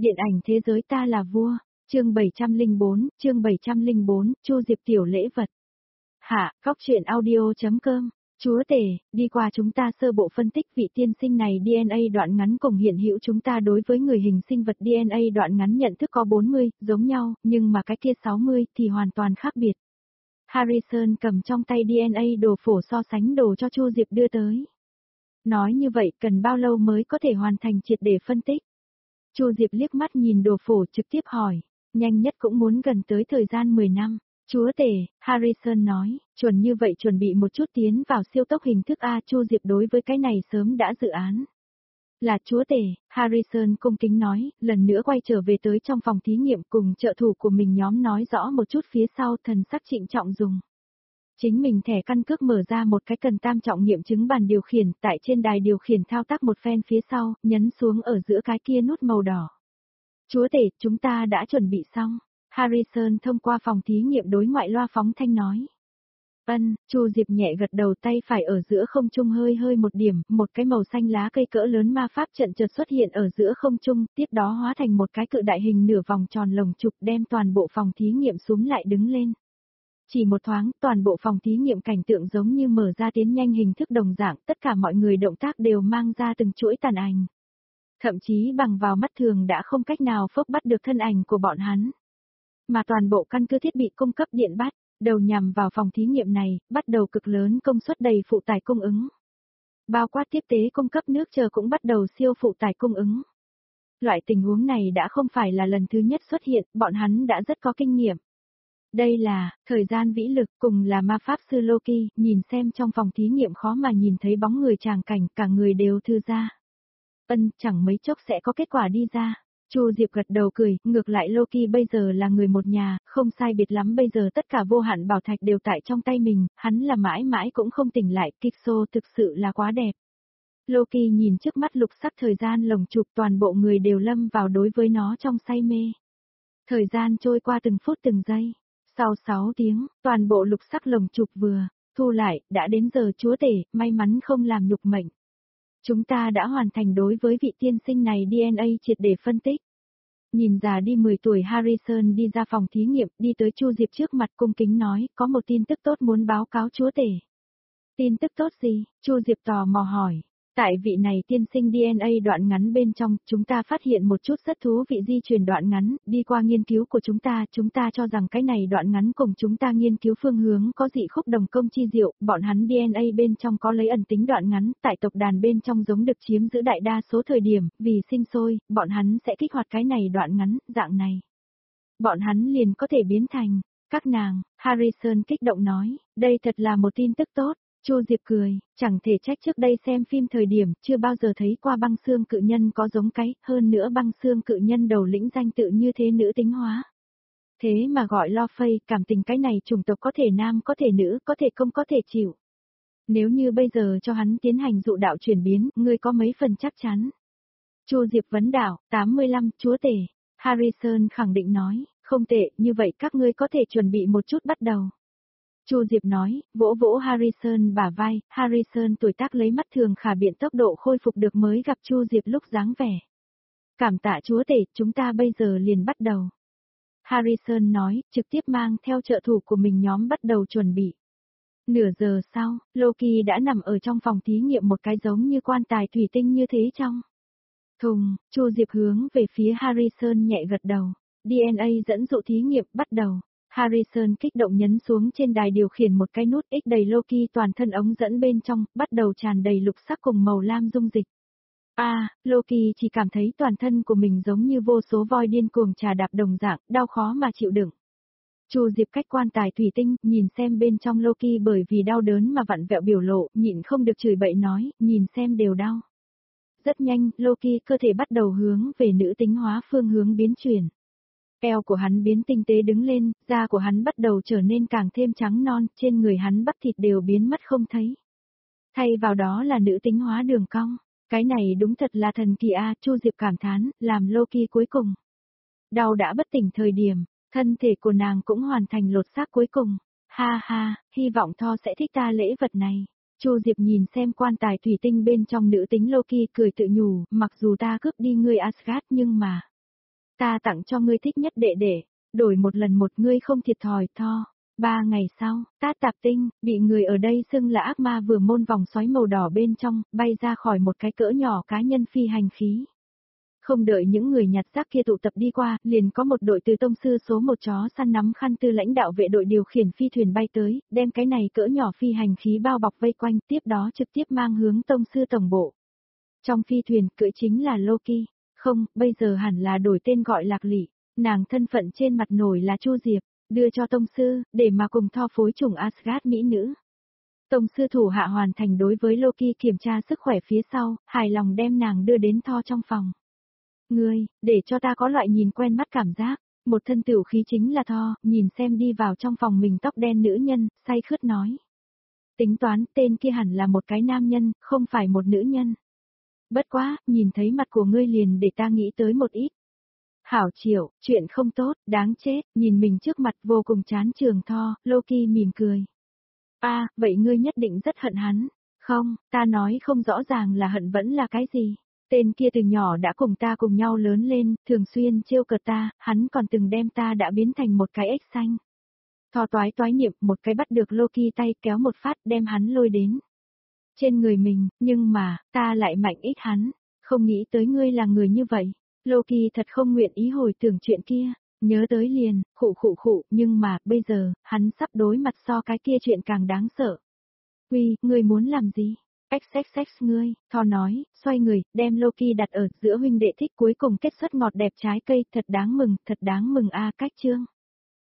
Điện ảnh thế giới ta là vua, chương 704, Chu Diệp tiểu lễ vật. Hạ, góc truyện audio.com, Chúa tể, đi qua chúng ta sơ bộ phân tích vị tiên sinh này DNA đoạn ngắn cùng hiện hữu chúng ta đối với người hình sinh vật DNA đoạn ngắn nhận thức có 40, giống nhau, nhưng mà cái kia 60 thì hoàn toàn khác biệt. Harrison cầm trong tay DNA đồ phổ so sánh đồ cho Chu Diệp đưa tới. Nói như vậy cần bao lâu mới có thể hoàn thành triệt để phân tích? Chu Diệp liếc mắt nhìn đồ phổ trực tiếp hỏi, nhanh nhất cũng muốn gần tới thời gian 10 năm. Chúa tể, Harrison nói, chuẩn như vậy chuẩn bị một chút tiến vào siêu tốc hình thức A. Chu Diệp đối với cái này sớm đã dự án. Là chúa tể, Harrison cung kính nói, lần nữa quay trở về tới trong phòng thí nghiệm cùng trợ thủ của mình nhóm nói rõ một chút phía sau thần sắc trịnh trọng dùng. Chính mình thẻ căn cước mở ra một cái cần tam trọng nghiệm chứng bàn điều khiển, tại trên đài điều khiển thao tác một phen phía sau, nhấn xuống ở giữa cái kia nút màu đỏ. Chúa tể, chúng ta đã chuẩn bị xong. Harrison thông qua phòng thí nghiệm đối ngoại loa phóng thanh nói. Chu Diệp nhẹ gật đầu, tay phải ở giữa không trung hơi một điểm, một cái màu xanh lá cây cỡ lớn ma pháp trận chợt xuất hiện ở giữa không trung, tiếp đó hóa thành một cái cự đại hình nửa vòng tròn lồng trục đem toàn bộ phòng thí nghiệm súm lại đứng lên. Chỉ một thoáng, toàn bộ phòng thí nghiệm cảnh tượng giống như mở ra tiến nhanh hình thức đồng dạng, tất cả mọi người động tác đều mang ra từng chuỗi tàn ảnh. Thậm chí bằng vào mắt thường đã không cách nào phốc bắt được thân ảnh của bọn hắn. Mà toàn bộ căn cứ thiết bị cung cấp điện bắt, đầu nhằm vào phòng thí nghiệm này, bắt đầu cực lớn công suất đầy phụ tải cung ứng. Bao quát tiếp tế cung cấp nước chờ cũng bắt đầu siêu phụ tải cung ứng. Loại tình huống này đã không phải là lần thứ nhất xuất hiện, bọn hắn đã rất có kinh nghiệm. Đây là, thời gian vĩ lực cùng là ma pháp sư Loki, nhìn xem trong phòng thí nghiệm khó mà nhìn thấy bóng người tràng cảnh, cả người đều thư ra. Chẳng mấy chốc sẽ có kết quả đi ra. Chu Diệp gật đầu cười, ngược lại Loki bây giờ là người một nhà, không sai biệt lắm bây giờ tất cả vô hạn bảo thạch đều tại trong tay mình, hắn là mãi mãi cũng không tỉnh lại, Kikso thực sự là quá đẹp. Loki nhìn trước mắt lục sắc thời gian lồng chụp, toàn bộ người đều lâm vào đối với nó trong say mê. Thời gian trôi qua từng phút từng giây. Sau 6 tiếng, toàn bộ lục sắc lồng chụp vừa thu lại, đã đến giờ chúa tể, may mắn không làm nhục mệnh. Chúng ta đã hoàn thành đối với vị tiên sinh này DNA triệt để phân tích. Nhìn già đi 10 tuổi Harrison đi ra phòng thí nghiệm, đi tới Chu Diệp trước mặt cung kính nói, có một tin tức tốt muốn báo cáo chúa tể. Tin tức tốt gì? Chu Diệp tò mò hỏi. Tại vị này tiên sinh DNA đoạn ngắn bên trong, chúng ta phát hiện một chút rất thú vị di truyền đoạn ngắn, đi qua nghiên cứu của chúng ta cho rằng cái này đoạn ngắn cùng chúng ta nghiên cứu phương hướng có dị khúc đồng công chi diệu, bọn hắn DNA bên trong có lấy ẩn tính đoạn ngắn, tại tộc đàn bên trong giống được chiếm giữ đại đa số thời điểm, vì sinh sôi, bọn hắn sẽ kích hoạt cái này đoạn ngắn, dạng này. Bọn hắn liền có thể biến thành, các nàng, Harrison kích động nói, đây thật là một tin tức tốt. Chu Diệp cười, chẳng thể trách trước đây xem phim thời điểm, chưa bao giờ thấy qua băng xương cự nhân có giống cái, hơn nữa băng xương cự nhân đầu lĩnh danh tự như thế nữ tính hóa. Thế mà gọi Lo Phây, cảm tình cái này chủng tộc có thể nam có thể nữ, có thể không có thể chịu. Nếu như bây giờ cho hắn tiến hành dụ đạo chuyển biến, ngươi có mấy phần chắc chắn. Chu Diệp vấn đạo, 85, chúa tể. Harrison khẳng định nói, không tệ, như vậy các ngươi có thể chuẩn bị một chút bắt đầu. Chu Diệp nói, vỗ vỗ Harrison bả vai, Harrison tuổi tác lấy mắt thường khả biện tốc độ khôi phục được mới gặp Chu Diệp lúc dáng vẻ. Cảm tạ chúa tể, chúng ta bây giờ liền bắt đầu. Harrison nói, trực tiếp mang theo trợ thủ của mình nhóm bắt đầu chuẩn bị. Nửa giờ sau, Loki đã nằm ở trong phòng thí nghiệm một cái giống như quan tài thủy tinh như thế trong. Thùng, Chu Diệp hướng về phía Harrison nhẹ gật đầu. DNA dẫn dụ thí nghiệm bắt đầu. Harrison kích động nhấn xuống trên đài điều khiển một cái nút X đầy Loki toàn thân ống dẫn bên trong, bắt đầu tràn đầy lục sắc cùng màu lam dung dịch. Loki chỉ cảm thấy toàn thân của mình giống như vô số voi điên cuồng trà đạp đồng dạng, đau khó mà chịu đựng. Chu Diệp cách quan tài thủy tinh, nhìn xem bên trong Loki bởi vì đau đớn mà vặn vẹo biểu lộ, nhịn không được chửi bậy nói, nhìn xem đều đau. Rất nhanh, Loki cơ thể bắt đầu hướng về nữ tính hóa phương hướng biến chuyển. Eo của hắn biến tinh tế đứng lên, da của hắn bắt đầu trở nên càng thêm trắng non, trên người hắn bắp thịt đều biến mất không thấy. Thay vào đó là nữ tính hóa đường cong. Cái này đúng thật là thần kỳ a, Chu Diệp cảm thán, làm Loki cuối cùng. Đau đã bất tỉnh thời điểm, thân thể của nàng cũng hoàn thành lột xác cuối cùng. Ha ha, hy vọng Thor sẽ thích ta lễ vật này. Chu Diệp nhìn xem quan tài thủy tinh bên trong nữ tính Loki cười tự nhủ, mặc dù ta cướp đi ngươi Asgard nhưng mà. Ta tặng cho ngươi thích nhất đệ đệ, đổi một lần một ngươi không thiệt thòi Thor. 3 ngày sau, Tát Tạp Tinh, bị người ở đây xưng là ác ma vừa môn vòng xoáy màu đỏ bên trong, bay ra khỏi một cái cỡ nhỏ cá nhân phi hành khí. Không đợi những người nhặt rác kia tụ tập đi qua, liền có một đội từ tông sư số 1 chó săn nắm khăn tư lãnh đạo vệ đội điều khiển phi thuyền bay tới, đem cái này cỡ nhỏ phi hành khí bao bọc vây quanh, tiếp đó trực tiếp mang hướng tông sư tổng bộ. Trong phi thuyền, cưỡi chính là Loki. Không, bây giờ hẳn là đổi tên gọi Lạc Lị, nàng thân phận trên mặt nổi là Chu Diệp, đưa cho tông sư, để mà cùng Thor phối chủng Asgard mỹ nữ. Tông sư thủ hạ hoàn thành đối với Loki kiểm tra sức khỏe phía sau, hài lòng đem nàng đưa đến Thor trong phòng. Ngươi, để cho ta có loại nhìn quen mắt cảm giác, một thân tửu khí chính là Thor, nhìn xem đi vào trong phòng mình tóc đen nữ nhân, say khướt nói. Tính toán tên kia hẳn là một cái nam nhân, không phải một nữ nhân. Bất quá, nhìn thấy mặt của ngươi liền để ta nghĩ tới một ít. Hảo Triệu, chuyện không tốt, đáng chết, nhìn mình trước mặt vô cùng chán trường Thor, Loki mỉm cười. Vậy ngươi nhất định rất hận hắn. Không, ta nói không rõ ràng là hận vẫn là cái gì. Tên kia từ nhỏ đã cùng ta cùng nhau lớn lên, thường xuyên trêu cợt ta, hắn còn từng đem ta đã biến thành một cái ếch xanh. Thor toái toái niệm một cái bắt được Loki tay kéo một phát đem hắn lôi đến. Trên người mình, nhưng mà, ta lại mạnh ít hắn, không nghĩ tới ngươi là người như vậy. Loki thật không nguyện ý hồi tưởng chuyện kia, nhớ tới liền, khụ, nhưng mà, bây giờ, hắn sắp đối mặt so cái kia chuyện càng đáng sợ. Ngươi muốn làm gì? XXX ngươi, Thor nói, xoay người, đem Loki đặt ở giữa huynh đệ thích cuối cùng kết xuất ngọt đẹp trái cây, thật đáng mừng cách chương.